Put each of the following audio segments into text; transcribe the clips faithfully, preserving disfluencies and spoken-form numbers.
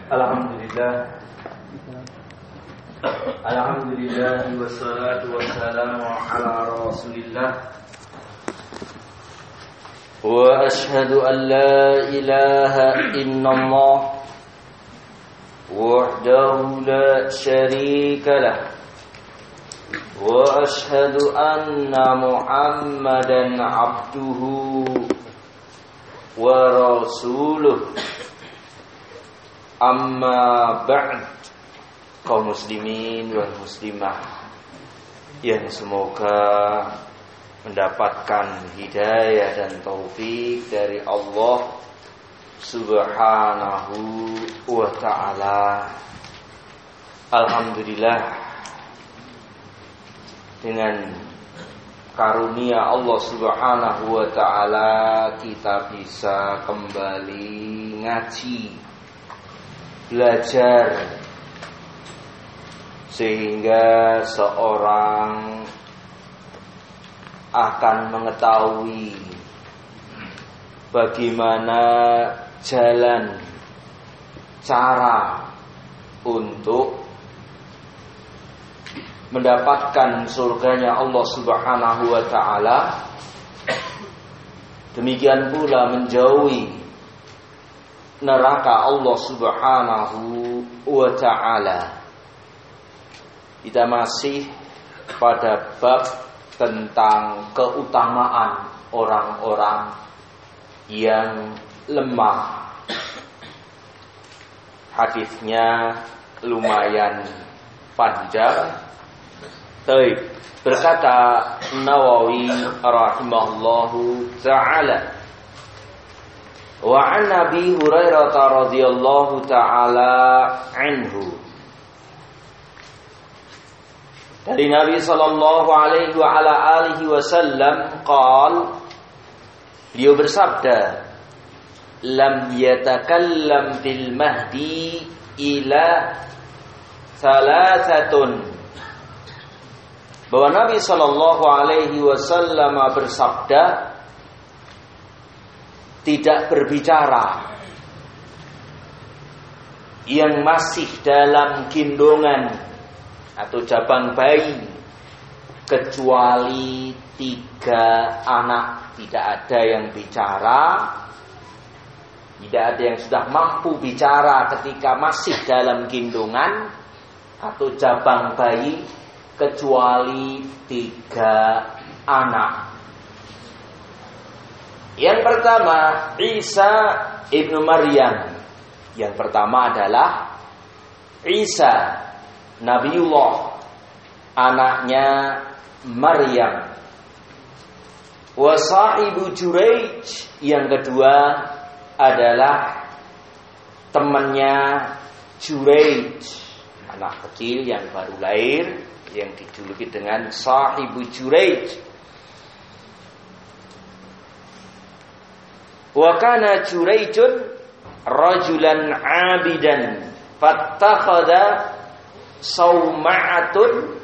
Alhamdulillah. Alhamdulillah wassalatu wassalamu ala Rasulillah. Wa ashhadu an la ilaha illallah wahdahu la syarika lah. Wa ashhadu anna Muhammadan abduhu wa rasuluh. Amma ba'd, kaum muslimin wal muslimah yang semoga mendapatkan hidayah dan taufik dari Allah Subhanahu wa ta'ala. Alhamdulillah, dengan karunia Allah Subhanahu wa ta'ala kita bisa kembali ngaji, belajar, sehingga seorang akan mengetahui bagaimana jalan, cara untuk mendapatkan surganya Allah Subhanahu wa ta'ala. Demikian pula menjauhi neraka Allah Subhanahu wa ta'ala. Kita masih pada bab tentang keutamaan orang-orang yang lemah. Hadisnya lumayan panjang. Baik, berkata Nawawi rahimahullahu ta'ala, wa an Nabi Hurairah radhiyallahu ta'ala anhu, dari Nabi sallallahu alaihi wa ala alihi wasallam qal, beliau bersabda, lam yatakallam fil mahdi ila salasatun, bahwa Nabi sallallahu alaihi wasallam bersabda, tidak berbicara yang masih dalam gendongan atau jabang bayi kecuali tiga anak. Tidak ada yang bicara, tidak ada yang sudah mampu bicara ketika masih dalam gendongan atau jabang bayi kecuali tiga anak. Yang pertama, Isa ibnu Maryam. Yang pertama adalah Isa, Nabiullah, anaknya Maryam. Wa sahibu Juraij. Yang kedua adalah temannya Juraij, anak kecil yang baru lahir yang dijuluki dengan sahibu Juraij. Wa kana Juraijun rajulan 'abidan fattakhadha sauma'atun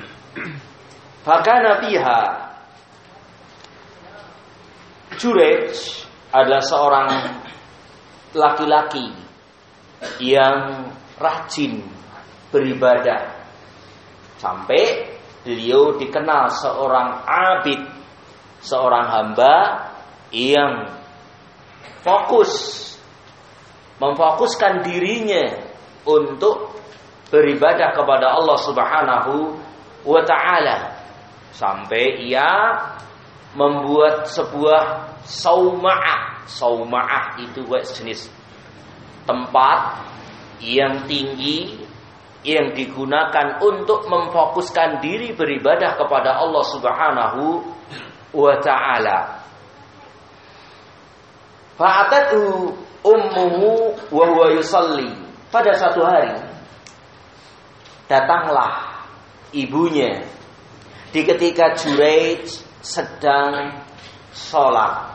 fakana fiha. Juraij adalah seorang laki-laki yang rajin beribadah, sampai beliau dikenal seorang abid, seorang hamba yang fokus, memfokuskan dirinya untuk beribadah kepada Allah Subhanahu wa ta'ala, sampai ia membuat sebuah sauma'ah. Sauma'ah itu jenis tempat yang tinggi yang digunakan untuk memfokuskan diri beribadah kepada Allah Subhanahu wa ta'ala. Fa'atatu ummuhu wa huwa yusalli. Pada satu hari datanglah ibunya di ketika Juraij sedang sholat.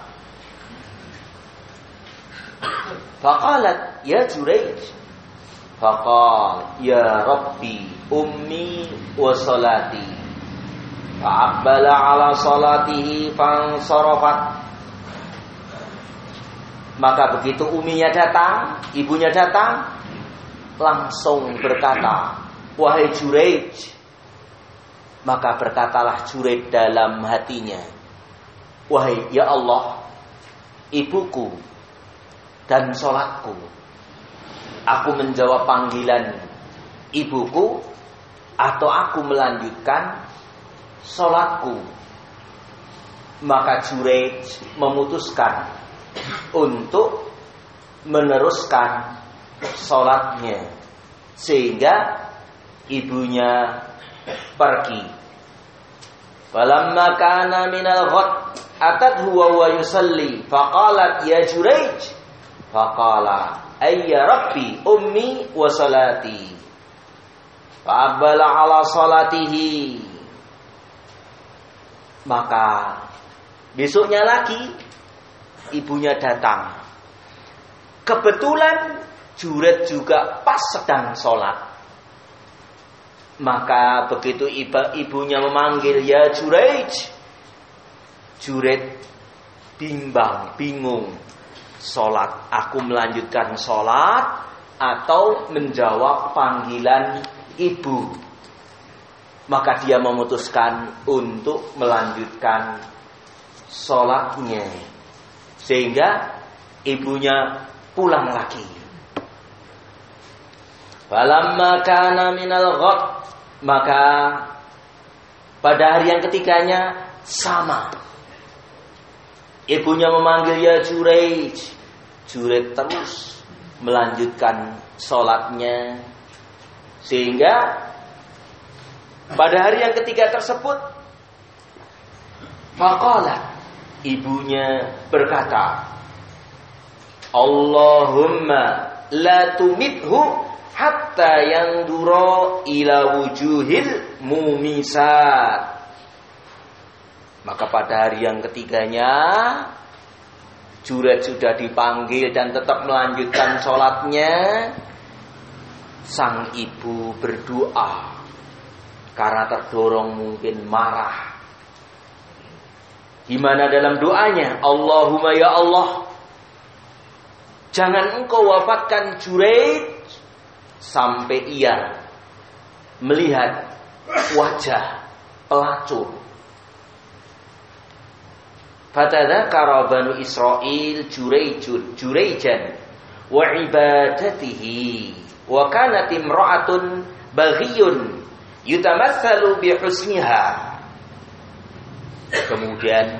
Faqalat ya Juraij. Faqal ya Rabbi ummi wa salati. Fa'aqbala ala salatihi fansarafat. Maka begitu uminya datang, ibunya datang, langsung berkata, wahai Juraij. Maka berkatalah Juraij dalam hatinya, wahai ya Allah, ibuku dan sholatku. Aku menjawab panggilan ibuku atau aku melanjutkan sholatku. Maka Juraij memutuskan untuk meneruskan sholatnya, sehingga ibunya pergi. Falamma kana minal ghad atat huwa wa yusalli faqalat ya Juraij, faqala ayya rabbi ummi wa salati, fa'abbala ala salatihi. Maka besoknya lagi ibunya datang. Kebetulan Juraij juga pas sedang sholat. Maka begitu ibu, ibunya memanggil ya Juraij, Juraij bimbang, bingung. Sholat, aku melanjutkan sholat atau menjawab panggilan ibu. Maka dia memutuskan untuk melanjutkan sholatnya, sehingga ibunya pulang lagi. Falamma kana minal ghad, maka pada hari yang ketiganya sama. Ibunya memanggil ya Juraij. Juraij terus melanjutkan sholatnya, sehingga pada hari yang ketiga tersebut, faqalat, ibunya berkata, Allahumma la tumithu hatta yandura ila wujuhil mumisat. Maka pada hari yang ketiganya Juraij sudah dipanggil dan tetap melanjutkan sholatnya. Sang ibu berdoa karena terdorong mungkin marah. Gimana dalam doanya? Allahumma ya Allah, jangan engkau wafatkan Juraij sampai ia melihat wajah pelacur. Fatadzakara Banu Israil Juraijun Juraijan wa ibadatihi wa kanat imra'atun baghiyun yutamatsalu bi husniha. Kemudian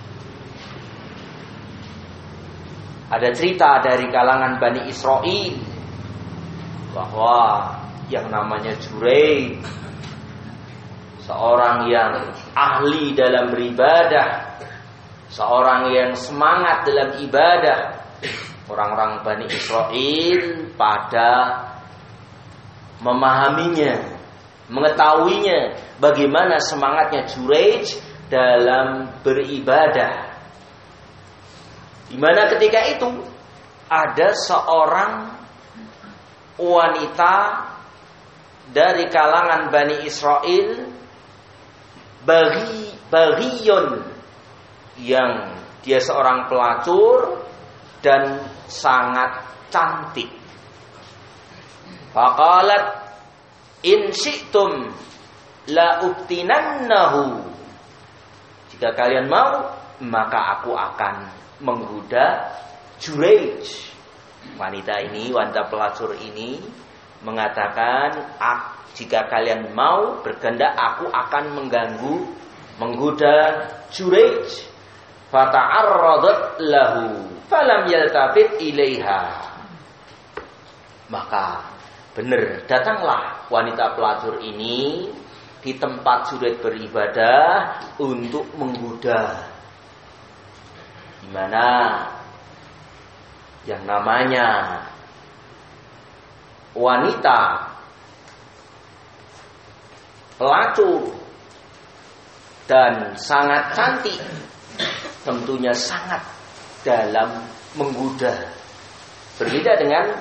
ada cerita dari kalangan Bani Israil bahwa yang namanya Juraij, seorang yang ahli dalam beribadah, seorang yang semangat dalam ibadah. Orang-orang Bani Israil pada memahaminya, mengetahuinya bagaimana semangatnya Juraij dalam beribadah. Di mana ketika itu ada seorang wanita dari kalangan Bani Israil, bagi bagiyon, yang dia seorang pelacur dan sangat cantik. Faqalat in syi'tum la ubtinannahu. Jika kalian mau, maka aku akan menggoda Juraij. Wanita ini, wanita pelacur ini mengatakan, jika kalian mau berkehendak, aku akan mengganggu, menggoda Juraij. Fata'arradat lahu falam yaltafit ilaiha. Maka benar, datanglah wanita pelacur ini di tempat Juraij beribadah untuk menggoda. Di mana yang namanya wanita pelacur dan sangat cantik, tentunya sangat dalam menggoda. Berbeda dengan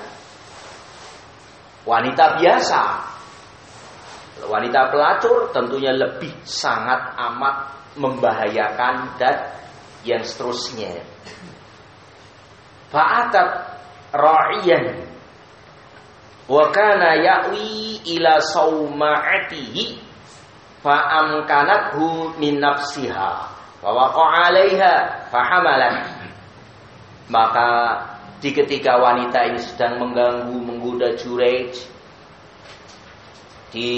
wanita biasa. Wanita pelacur tentunya lebih sangat amat membahayakan dan yang seterusnya. Fa'atat ra'iyan, wa kana ya'wi ila sauma'atihi fa amkanathu min nafsiha wa waqa'a 'alaiha fa hamalat. Maka di ketika wanita ini sedang mengganggu menggoda Juraij di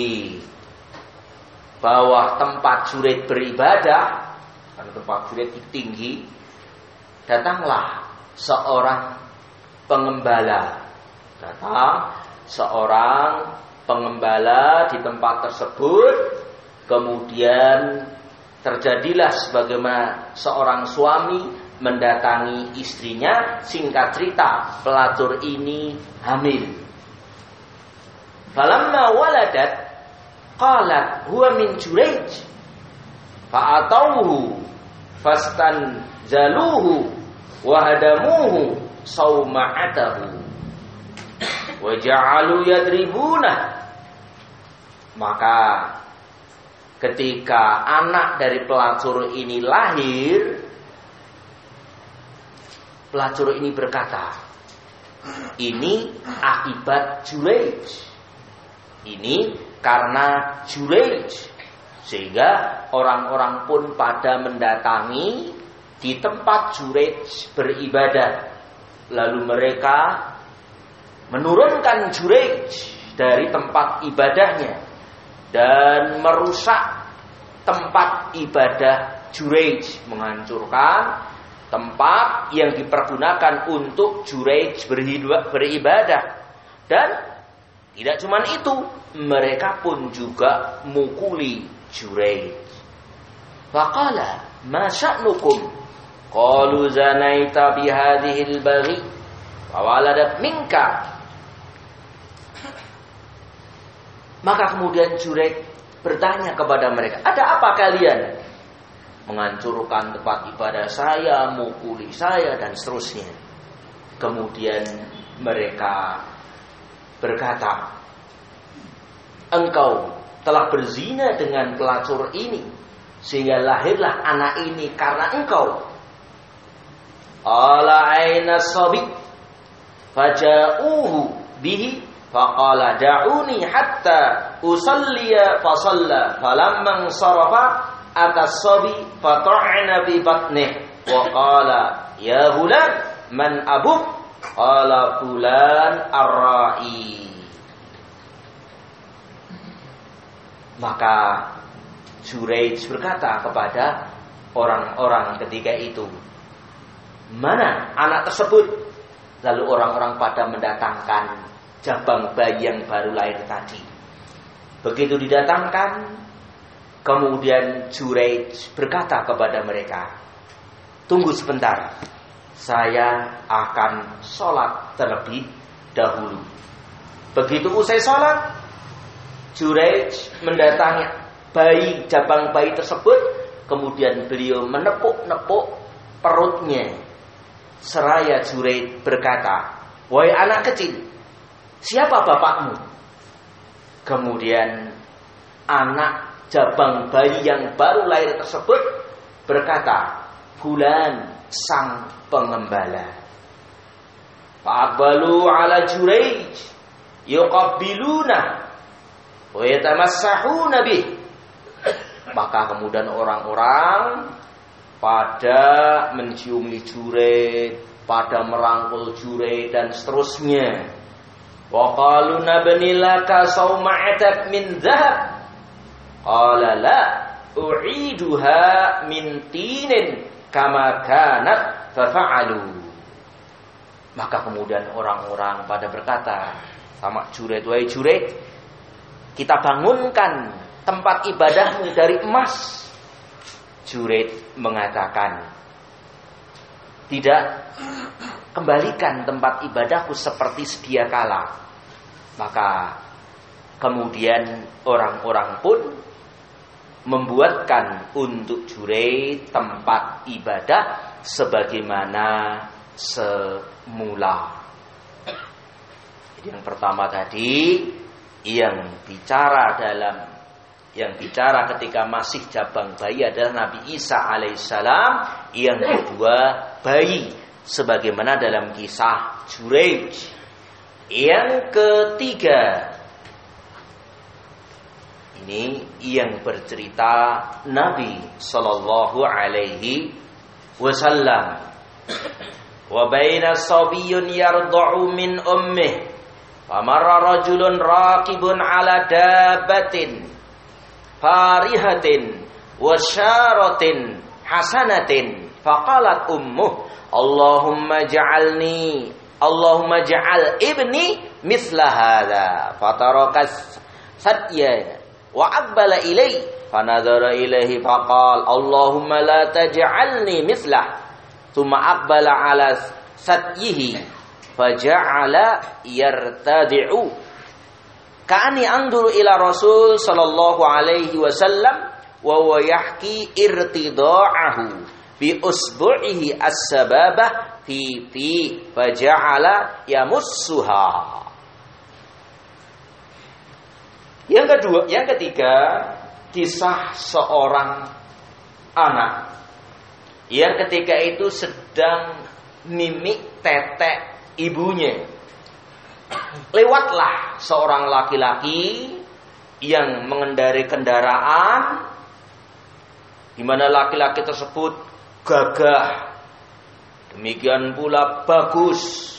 bawah tempat Juraij beribadah, karena tempat Juraij tinggi, datanglah seorang pengembala. Datang seorang pengembala di tempat tersebut. Kemudian terjadilah sebagaimana seorang suami mendatangi istrinya. Singkat cerita, pelacur ini hamil. Falamma waladat qalat huwa min Juraij fa'atauhu fastanzaluhu wa hadamuhu sauma'atahu wa ja'alu yadribunah. Maka ketika anak dari pelacur ini lahir, pelacur ini berkata, ini akibat Juraij, ini karena Juraij. Sehingga orang-orang pun pada mendatangi di tempat Juraij beribadah. Lalu mereka menurunkan Juraij dari tempat ibadahnya dan merusak tempat ibadah Juraij, menghancurkan tempat yang dipergunakan untuk Juraij beribadah. Dan tidak cuma itu, mereka pun juga mukuli Juraij. Faqala ma sya'nukum? Qalu zanaita bihadhil baghi wa waladat minka. Maka kemudian Juraij bertanya kepada mereka, ada apa kalian? Menghancurkan tempat ibadah saya, mukuli saya, dan seterusnya. Kemudian mereka berkata, engkau telah berzina dengan pelacur ini, sehingga lahirlah anak ini karena engkau. Ala aina sabi faja'uhu bihi faqala da'uni hatta usalliya fasalla falamman sarafa atas sabi fata'na bi batnih wa qala ya hulan man abuk qala fulan ar-ra'i. Maka Juraij berkata kepada orang-orang ketika itu, mana anak tersebut? Lalu orang-orang pada mendatangkan jabang bayi yang baru lahir tadi. Begitu didatangkan, kemudian Juraij berkata kepada mereka, tunggu sebentar, saya akan sholat terlebih dahulu. Begitu usai sholat, Juraij mendatangi bayi, jabang bayi tersebut. Kemudian beliau menepuk-nepuk perutnya. Seraya Juraij berkata, wahai anak kecil, siapa bapakmu? Kemudian anak jabang bayi yang baru lahir tersebut berkata, fulan sang pengembala. Fa'aqbalu ala Juraij yuqabbiluna wa yatamassahuna bih. Maka kemudian orang-orang pada menciumi Juraij, pada merangkul Juraij dan seterusnya. Wa qalu nabni laka sauma'atak min dhahab. Qala la u'iduha min tinin kama kanat fafa'alu. Maka kemudian orang-orang pada berkata sama Juraij, wahai Juraij, kita bangunkan tempat ibadahmu dari emas. Juraij mengatakan, tidak, kembalikan tempat ibadahku seperti sedia kala. Maka kemudian orang-orang pun membuatkan untuk Juraij tempat ibadah sebagaimana semula. Jadi yang pertama tadi yang bicara dalam yang bicara ketika masih jabang bayi adalah Nabi Isa alaihissalam. Yang kedua bayi, sebagaimana dalam kisah Juraij. Yang ketiga, ini yang bercerita Nabi sallallahu alaihi wasallam. Wa baina sabiyyun yarda'u min ummih famarra rajulun raqibun ala dabbatin farihatin wa syaratin hasanatin faqalat ummuh Allahumma ja'alni Allahumma ja'al ibni misla hadha fatarakas sadya wa aqbala ilai fanadhara ilaihi faqala Allahumma la taj'alni mislah thumma aqbala ala sadyihi faja'ala yartadi'u ka'ani anzuru ila rasul sallallahu alaihi wasallam wa huwa yahki irtida'ahu bi usbu'ihi as-sababah fi fi faja'ala yamussuha. Yang kedua, yang ketiga, kisah seorang anak yang ketika itu sedang mimik tetek ibunya. Lewatlah seorang laki-laki yang mengendarai kendaraan di mana laki-laki tersebut gagah, demikian pula bagus,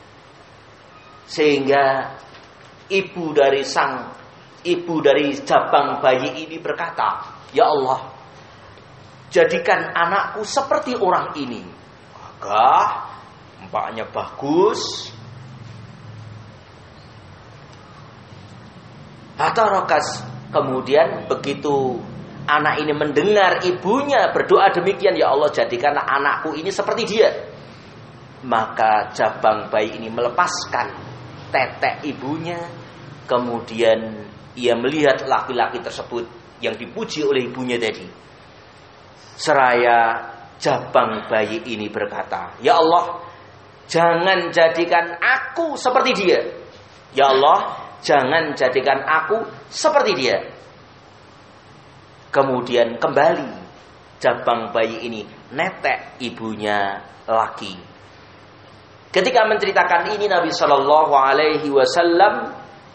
sehingga ibu dari sang ibu dari jabang bayi ini berkata, "Ya Allah, jadikan anakku seperti orang ini, gagah, empaknya bagus." Hatta rokas, kemudian begitu anak ini mendengar ibunya berdoa demikian, "Ya Allah, jadikanlah anakku ini seperti dia." Maka jabang bayi ini melepaskan tetek ibunya. Kemudian ia melihat laki-laki tersebut yang dipuji oleh ibunya tadi. Seraya jabang bayi ini berkata, "Ya Allah, jangan jadikan aku seperti dia. Ya Allah, jangan jadikan aku seperti dia." Kemudian kembali jabang bayi ini netek ibunya laki. Ketika menceritakan ini Nabi Shallallahu Alaihi Wasallam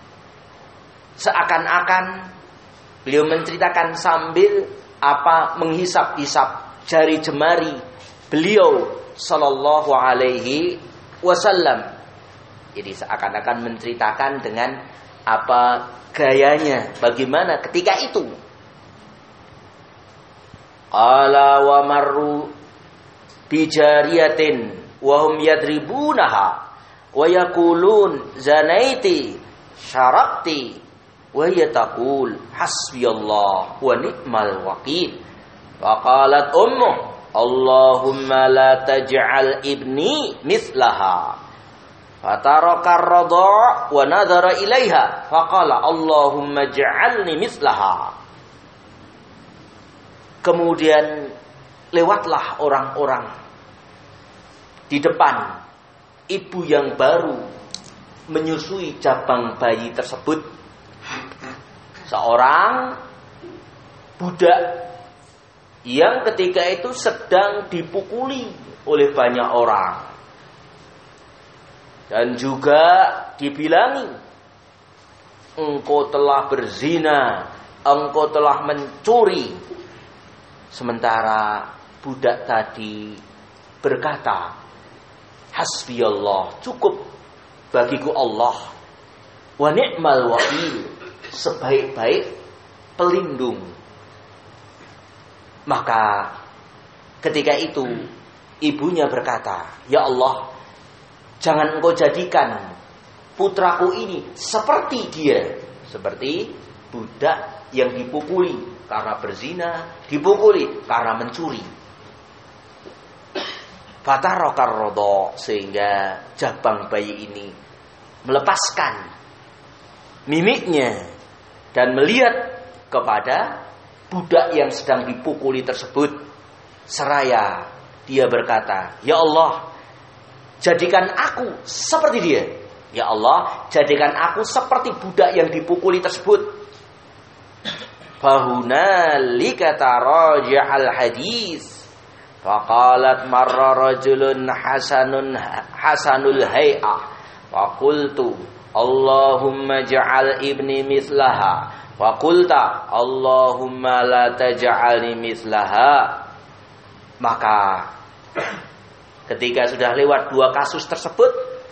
seakan-akan beliau menceritakan sambil apa menghisap-hisap jari jemari beliau Shallallahu Alaihi Wasallam. Jadi seakan-akan menceritakan dengan apa gayanya, bagaimana ketika itu. Qala wa marru bijariyatin wa hum yadribunaha wa yaqulun zanaiti syarabti wa hiya taqul hasbiyallah wa ni'mal wakil. Wa qalat ummu Allahumma la taj'al ibni mislaha. Fataraka ar-radha' wa nadhara ilaiha faqala Allahumma ij'alni mislaha. Kemudian lewatlah orang-orang di depan ibu yang baru menyusui jabang bayi tersebut. Seorang budak yang ketika itu sedang dipukuli oleh banyak orang. Dan juga dibilangi, engkau telah berzina, engkau telah mencuri. Sementara budak tadi berkata, hasbiyallah, cukup bagiku Allah, wa ni'mal wakil, sebaik-baik pelindung. Maka ketika itu ibunya berkata, "Ya Allah, jangan engkau jadikan putraku ini seperti dia." Seperti budak yang dipukuli karena berzina, dipukuli karena mencuri. Fatarokar rodo, sehingga jabang bayi ini melepaskan mimiknya dan melihat kepada budak yang sedang dipukuli tersebut. Seraya dia berkata, "Ya Allah, jadikan aku seperti dia. Ya Allah, jadikan aku seperti budak yang dipukuli tersebut." Fahunalika taraja'al hadis. Faqalat marra rajulun hasanun hasanul hay'ah Faqultu Allahumma ja'al ibni mislaha. Faqulta Allahumma la taj'alni mislaha. Maka ketika sudah lewat dua kasus tersebut,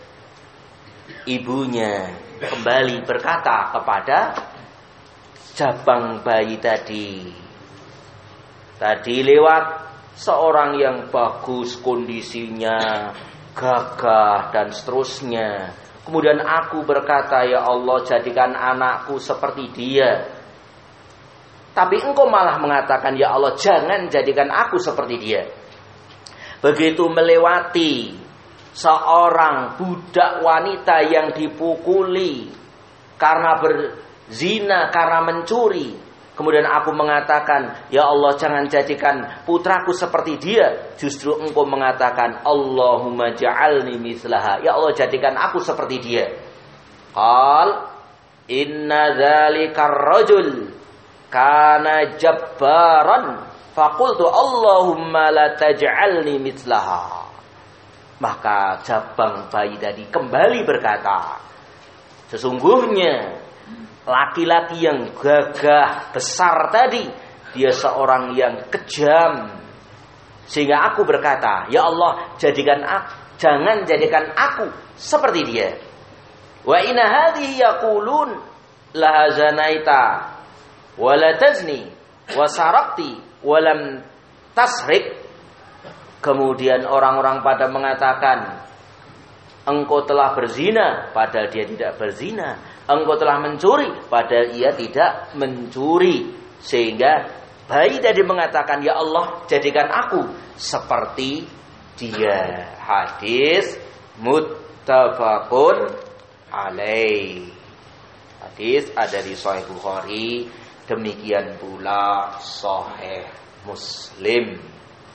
ibunya kembali berkata kepada jabang bayi tadi, tadi lewat seorang yang bagus kondisinya, gagah dan seterusnya. Kemudian aku berkata, ya Allah, jadikan anakku seperti dia. Tapi engkau malah mengatakan, ya Allah, jangan jadikan aku seperti dia. Begitu melewati seorang budak wanita yang dipukuli karena berzina, karena mencuri. Kemudian aku mengatakan, ya Allah, jangan jadikan putraku seperti dia. Justru engkau mengatakan, Allahumma ja'alni mislaha. Ya Allah, jadikan aku seperti dia. Qal inna dzalika ar-rajul kana jabbaran faqultu Allahumma la taj'alni mislaha. Maka jabang bayi tadi kembali berkata, sesungguhnya laki-laki yang gagah besar tadi, dia seorang yang kejam. Sehingga aku berkata, ya Allah, jadikan aku, jangan jadikan aku seperti dia. Wa inna hadhihi yaqulun la zanaita wa la tazni wa sarakti wa lam tasrik. Kemudian orang-orang pada mengatakan, engkau telah berzina, padahal dia tidak berzina. Engkau telah mencuri, padahal ia tidak mencuri. Sehingga bayi tadi mengatakan, ya Allah, jadikan aku seperti dia. Hadis muttafaqun alaih. Hadis ada di Sahih Bukhari, demikian pula Sahih Muslim.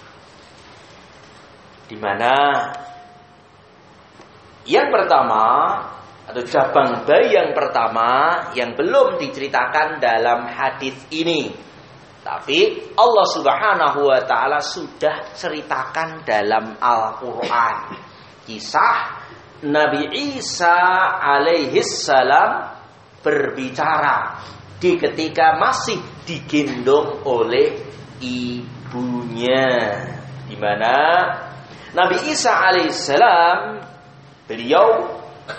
Di mana yang pertama atau cabang bayi yang pertama yang belum diceritakan dalam hadis ini, tapi Allah Subhanahu wa taala sudah ceritakan dalam Al-Qur'an. Kisah Nabi Isa alaihi salam berbicara di ketika masih digendong oleh ibunya, di mana Nabi Isa alaihissalam, beliau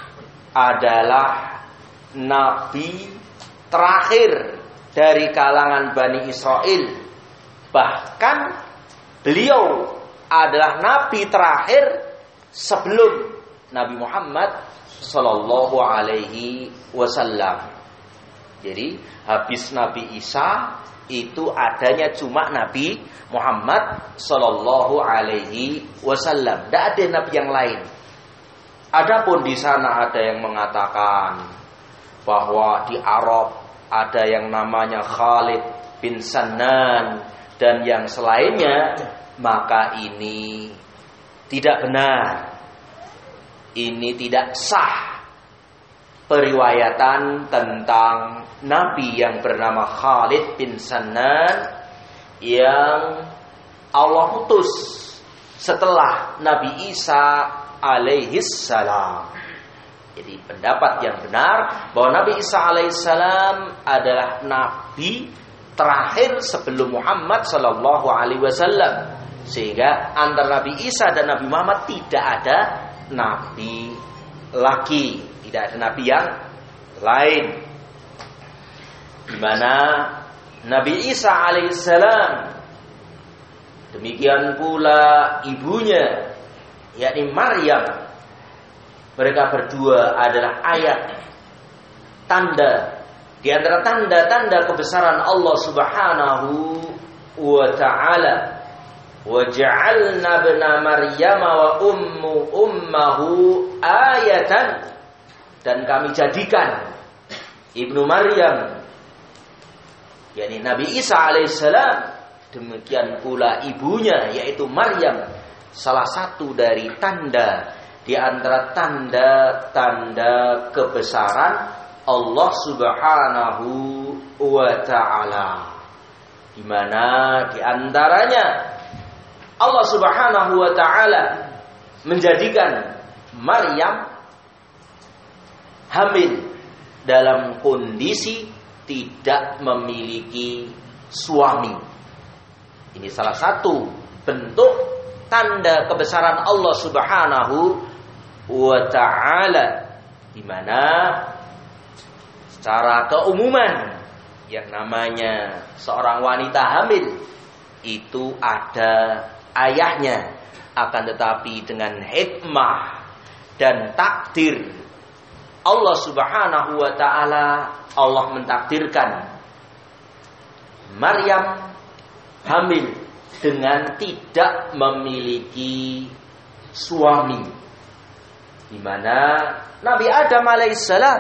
adalah nabi terakhir dari kalangan Bani Israel. Bahkan beliau adalah nabi terakhir sebelum Nabi Muhammad sallallahu alaihi wasallam. Jadi habis Nabi Isa itu adanya cuma Nabi Muhammad sallallahu alaihi wasallam. Tidak ada nabi yang lain. Adapun di sana ada yang mengatakan bahwa di Arab ada yang namanya Khalid bin Sannan dan yang selainnya, maka ini tidak benar. Ini tidak sah periwayatan tentang nabi yang bernama Khalid bin Sannan yang Allah utus setelah Nabi Isa alaihis salam. Jadi pendapat yang benar bahwa Nabi Isa alaihis salam adalah nabi terakhir sebelum Muhammad sallallahu alaihi wasallam. Sehingga antara Nabi Isa dan Nabi Muhammad tidak ada nabi lagi, tidak ada nabi yang lain. Di mana Nabi Isa alaihissalam, demikian pula ibunya, yakni Maryam, mereka berdua adalah ayat tanda di antara tanda-tanda kebesaran Allah Subhanahu wa taala. Wa ja'alna ibna Maryam wa ummu ummahu ayatan, dan kami jadikan ibnu Maryam, yakni Nabi Isa alaihissalam, demikian pula ibunya yaitu Maryam, salah satu dari tanda di antara tanda-tanda kebesaran Allah Subhanahu wa taala, di mana di antaranya Allah Subhanahu wa taala menjadikan Maryam hamil dalam kondisi tidak memiliki suami. Ini salah satu bentuk tanda kebesaran Allah Subhanahu wa ta'ala, di mana secara keumuman yang namanya seorang wanita hamil itu ada ayahnya, akan tetapi dengan hikmah dan takdir Allah Subhanahu wa ta'ala, Allah mentakdirkan Maryam hamil dengan tidak memiliki suami, di mana Nabi Adam alaihissalam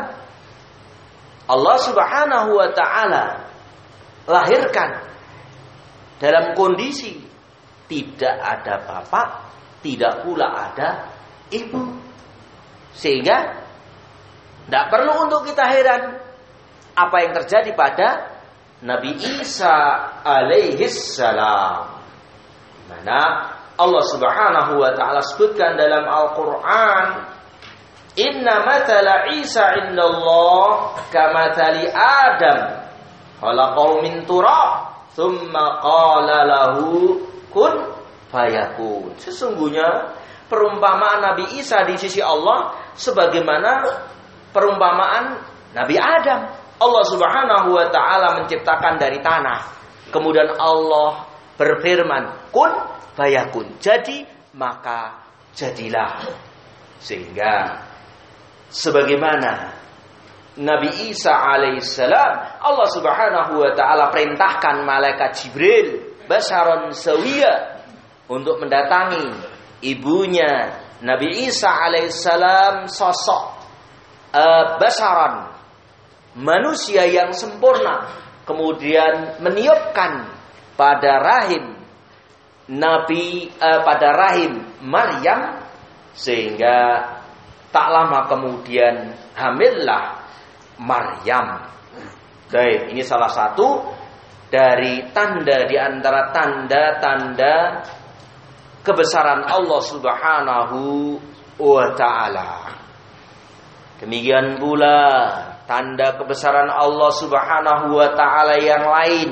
Allah Subhanahu wa ta'ala lahirkan dalam kondisi tidak ada bapak, tidak pula ada ibu. Sehingga tidak perlu untuk kita heran apa yang terjadi pada Nabi Isa alaihissalam, di mana Allah Subhanahu wa ta'ala sebutkan dalam Al-Quran, inna mathala Isa indallah kamathali Adam khalaqahu min turab thumma qala lahu kun fayakun. Sesungguhnya perumpamaan Nabi Isa di sisi Allah sebagaimana perumpamaan Nabi Adam. Allah Subhanahu wa ta'ala menciptakan dari tanah, kemudian Allah berfirman kun fayakun, jadi maka jadilah. Sehingga sebagaimana Nabi Isa alaihissalam, Allah Subhanahu wa ta'ala perintahkan malaikat Jibril basharon sawiya untuk mendatangi ibunya Nabi Isa alaihissalam, sosok uh, basharon, manusia yang sempurna, kemudian meniupkan pada rahim Nabi uh, pada rahim Maryam, sehingga tak lama kemudian hamillah Maryam. Baik, ini salah satu dari tanda di antara tanda-tanda kebesaran Allah Subhanahu wa ta'ala. Demikian pula tanda kebesaran Allah Subhanahu wa ta'ala yang lain.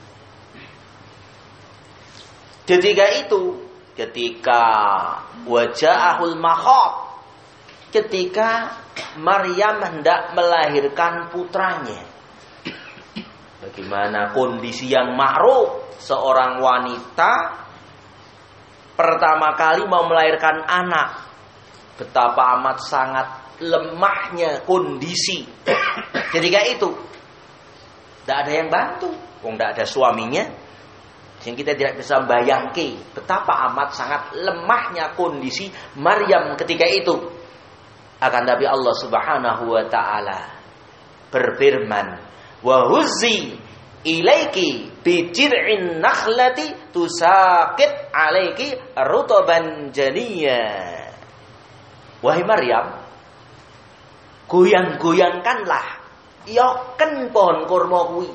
Ketika itu, ketika waja'ahul makhab, ketika Maryam hendak melahirkan putranya. Bagaimana kondisi yang makruh seorang wanita pertama kali mau melahirkan anak, betapa amat sangat lemahnya kondisi ketika itu. Tidak ada yang bantu, wong tidak ada suaminya, sehingga kita tidak bisa bayangkan betapa amat sangat lemahnya kondisi Maryam ketika itu. Akan tapi Allah Subhanahu wa ta'ala berfirman, wa huzzi ilaiki bi jir'in nakhlati tusaqit alaiki rutaban janiyya. Wahai Maryam, goyang-goyangkanlah yoken pohon kurma kuwi.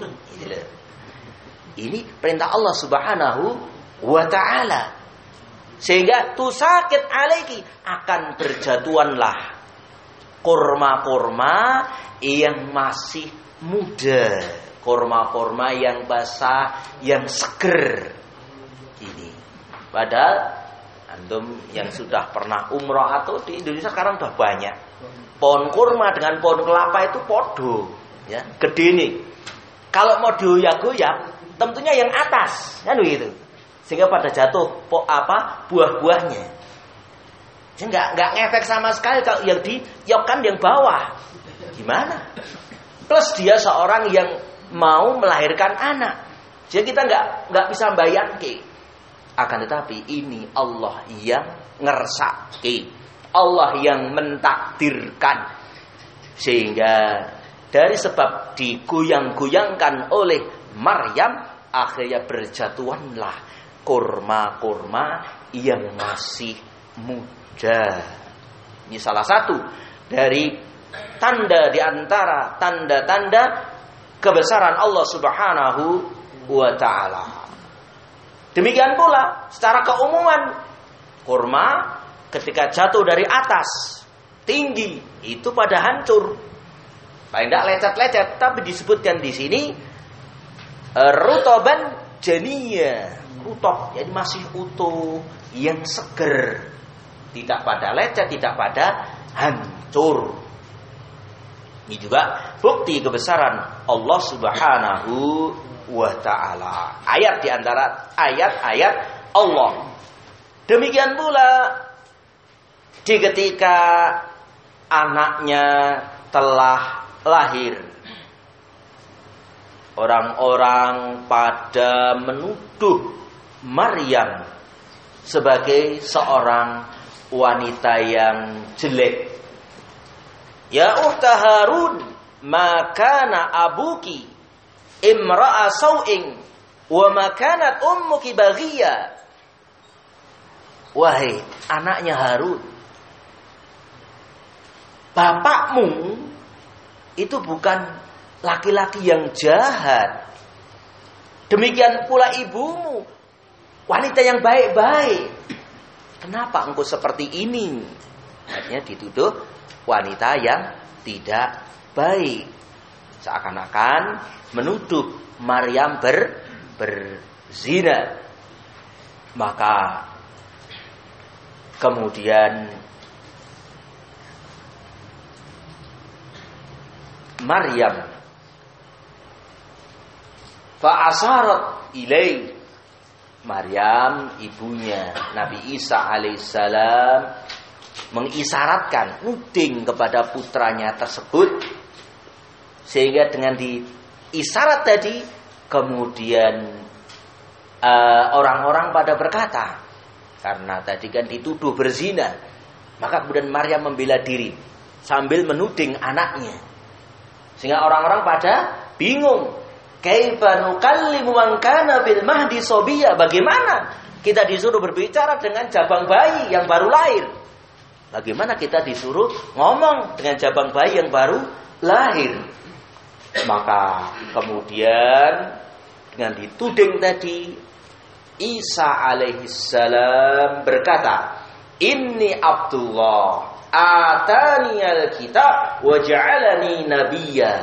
Ini perintah Allah Subhanahu wa ta'ala, sehingga tusaqit alaiki, akan berjatuhanlah kurma-kurma yang masih muda, kurma-kurma yang basah, yang seger. Ini padahal antum yang sudah pernah umroh atau di Indonesia sekarang sudah banyak pohon kurma dengan pohon kelapa itu podo, ya, gede nih. Kalau mau dioyak-oyak, tentunya yang atas, kan begitu, sehingga pada jatuh po apa buah-buahnya. Jadi nggak nggak ngefek sama sekali kalau yang diyokkan yang bawah. Gimana? Plus dia seorang yang mau melahirkan anak, jadi kita nggak nggak bisa bayangkan. Akan tetapi ini Allah yang ngersaki, Allah yang mentakdirkan, sehingga dari sebab digoyang-goyangkan oleh Maryam, akhirnya berjatuhanlah kurma-kurma yang masih muda. Ini salah satu dari tanda di antara tanda-tanda kebesaran Allah Subhanahu wa ta'ala. Demikian pula secara keumuman, kurma ketika jatuh dari atas tinggi itu pada hancur, Paling tidak lecet-lecet, tapi disebutkan di sini rutoban janiya, rutob, jadi masih utuh, yang seger, tidak pada lecet, tidak pada hancur. Ini juga bukti kebesaran Allah Subhanahu wa ta'ala. Ayat di antara ayat-ayat Allah. Demikian pula di ketika anaknya telah lahir, orang-orang pada menuduh Maryam sebagai seorang wanita yang jelek. Ya ukhta Harun, ma kana abuki imra'a sau'in wa ma kanat ummuki baghiyya. Wahai anaknya Harun, bapakmu itu bukan laki-laki yang jahat. Demikian pula ibumu, wanita yang baik-baik. Kenapa engkau seperti ini? Artinya dituduh wanita yang tidak baik. Seakan-akan menuduh Maryam ber, berzina. Maka kemudian Maryam fa'asarat ilai, Maryam ibunya Nabi Isa alaihissalam mengisyaratkan, nuding kepada putranya tersebut, sehingga dengan diisyarat tadi kemudian uh, orang-orang pada berkata, karena tadi kan dituduh berzina, maka kemudian Maryam membela diri sambil menuding anaknya, sehingga orang-orang pada bingung. Kaifa nukallimu man kana bil mahdi sobiyya? Bagaimana kita disuruh berbicara dengan jabang bayi yang baru lahir? Bagaimana kita disuruh ngomong dengan jabang bayi yang baru lahir? Maka kemudian dengan dituding tadi, Isa alaihissalam berkata, Inni Abdullah ataniyal kitab wa ja'alani nabiyya.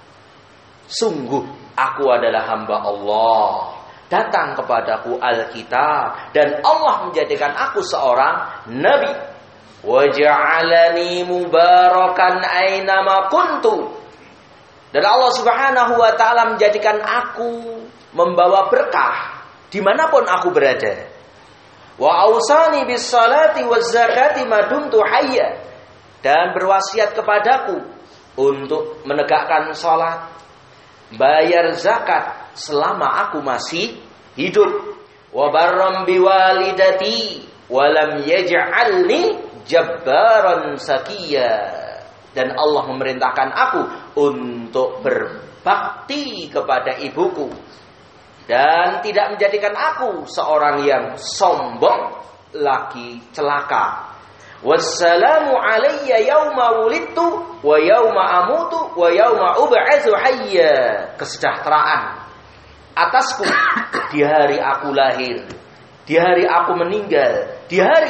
Sungguh aku adalah hamba Allah, datang kepadaku Alkitab, dan Allah menjadikan aku seorang nabi. Wa ja'alani mubarakan ainama kuntu, dan Allah Subhanahu wa ta'ala menjadikan aku membawa berkah dimanapun aku berada. Wa ausani bis salati waz zakati ma dumtu hayya, dan berwasiat kepadaku untuk menegakkan salat, bayar zakat selama aku masih hidup. Wa barram biwalidati wa lam yaj'alni jabbaran sakiyya, dan Allah memerintahkan aku untuk berbakti kepada ibuku dan tidak menjadikan aku seorang yang sombong lagi celaka. Wassalamu alayya yauma wulidtu wa yauma amutu wa yauma ub'atsu hayya. Kesejahteraan atasku di hari aku lahir, di hari aku meninggal, di hari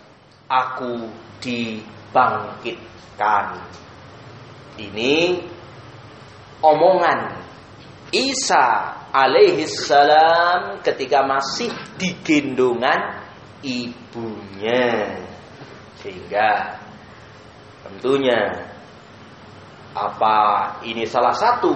aku dibangkitkan. Ini omongan Isa alaihissalam ketika masih di gendongan ibunya. Sehingga tentunya apa ini salah satu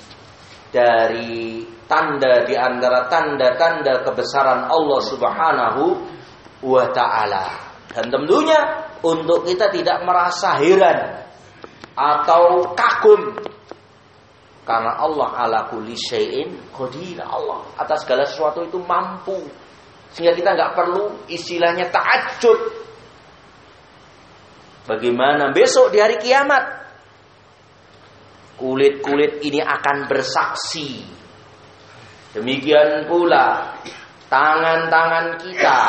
dari tanda di antara tanda-tanda kebesaran Allah Subhanahu wa ta'ala. Dan tentunya untuk kita tidak merasa heran atau kagum, karena Allah ala kulli syai'in qadir. Allah atas segala sesuatu itu mampu, sehingga kita nggak perlu istilahnya ta'ajjub. Bagaimana besok di hari kiamat kulit-kulit ini akan bersaksi. Demikian pula tangan-tangan kita.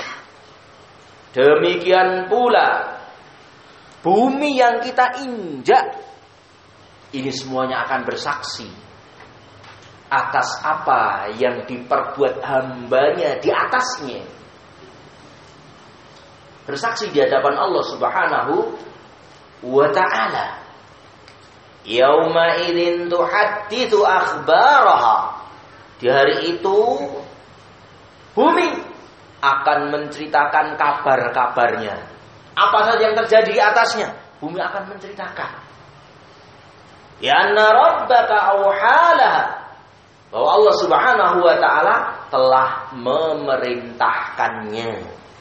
Demikian pula bumi yang kita injak. Ini semuanya akan bersaksi atas apa yang diperbuat hambanya di atasnya. Bersaksi di hadapan Allah Subhanahu wa ta'ala. Yauma idzin tuhadditsu akhbaraha. Di hari itu bumi akan menceritakan kabar-kabarnya. Apa saja yang terjadi di atasnya, bumi akan menceritakan. Ya anna rabbaka auhalaha, bahwa Allah Subhanahu wa taala telah memerintahkannya.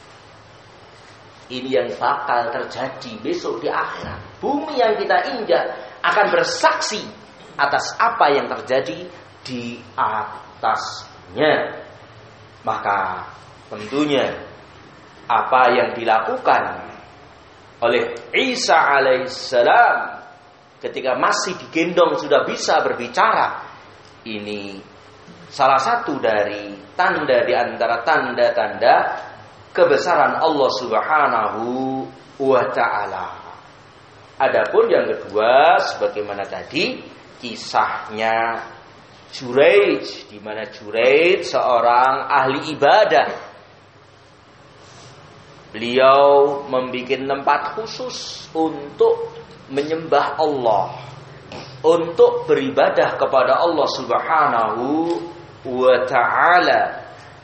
Ini yang bakal terjadi besok di akhirat. Bumi yang kita injak akan bersaksi atas apa yang terjadi di atasnya. Maka tentunya apa yang dilakukan oleh Isa alaihissalam ketika masih digendong sudah bisa berbicara, ini salah satu dari tanda di antara tanda-tanda kebesaran Allah Subhanahu wa taala. Adapun yang kedua, sebagaimana tadi kisahnya Juraij, di mana Juraij seorang ahli ibadah. Beliau membuat tempat khusus untuk menyembah Allah, untuk beribadah kepada Allah Subhanahu wa taala.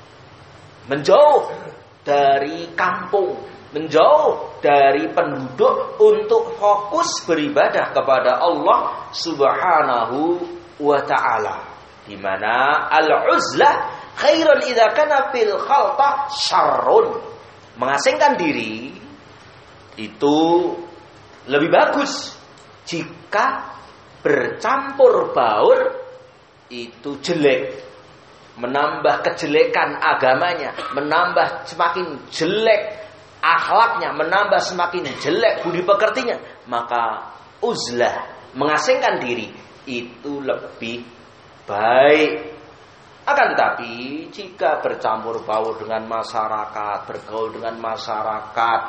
Menjauh dari kampung, menjauh dari penduduk untuk fokus beribadah kepada Allah Subhanahu wa taala. Di mana al-uzlah khairun idza kana fil khalqah syarrun. Mengasingkan diri itu lebih bagus jika bercampur baur itu jelek, menambah kejelekan agamanya, menambah semakin jelek akhlaknya, menambah semakin jelek budi pekertinya. Maka uzlah, mengasingkan diri itu lebih baik. Akan tetapi jika bercampur baur dengan masyarakat, bergaul dengan masyarakat,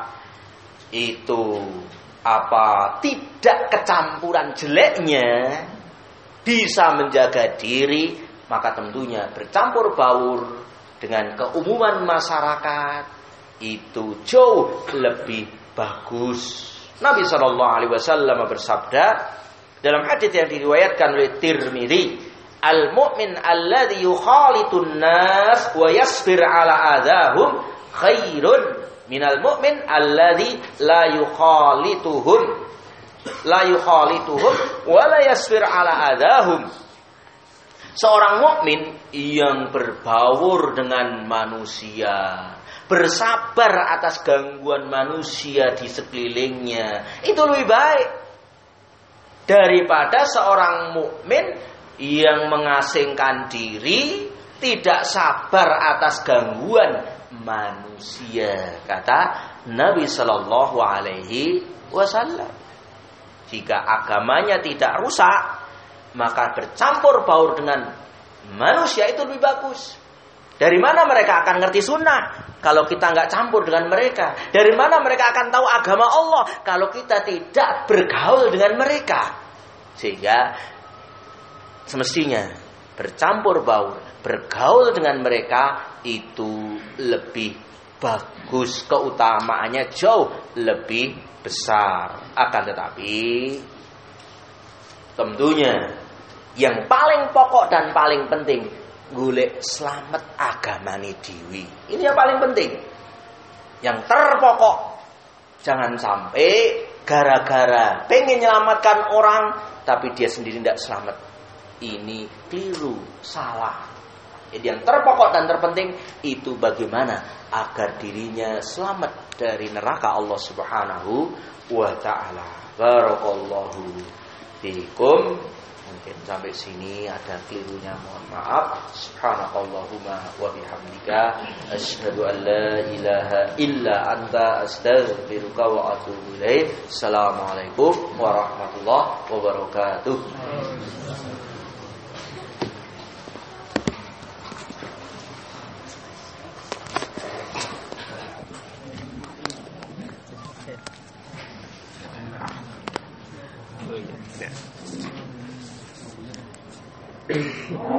itu apa tidak kecampuran jeleknya, bisa menjaga diri, maka tentunya bercampur baur dengan keumuman masyarakat itu jauh lebih bagus. Nabi shallallahu alaihi wasallam bersabda dalam hadits yang diriwayatkan oleh Tirmidzi, al-mu'min alladhi yukhalitun nas wa yasbir ala adahum khairun minal mu'min alladhi la yukhalituhum la yukhalituhum wa la yasbir ala adahum. Seorang mukmin yang berbaur dengan manusia, bersabar atas gangguan manusia di sekelilingnya, itu lebih baik daripada seorang mukmin yang mengasingkan diri, tidak sabar atas gangguan manusia. Kata Nabi Sallallahu Alaihi Wasallam, jika agamanya tidak rusak, maka bercampur baur dengan manusia itu lebih bagus. Dari mana mereka akan ngerti sunnah kalau kita nggak campur dengan mereka? Dari mana mereka akan tahu agama Allah kalau kita tidak bergaul dengan mereka? Sehingga semestinya bercampur baur, bergaul dengan mereka itu lebih bagus, keutamaannya jauh lebih besar. Akan tetapi tentunya yang paling pokok dan paling penting, golek selamat agamane dhewe. Ini yang paling penting, yang terpokok. Jangan sampai gara-gara pengen menyelamatkan orang tapi dia sendiri tidak selamat. Ini keliru, salah. Jadi yang terpokok dan terpenting itu bagaimana agar dirinya selamat dari neraka Allah Subhanahu wa taala. Barakallahu fiikum. Mungkin sampai sini ada kelirunya, mohon maaf. Subhanakallahumma wa bihamdika asyhadu an la ilaha illa anta astaghfiruka wa atubu ilaik. Assalamualaikum warahmatullahi wabarakatuh. Yeah.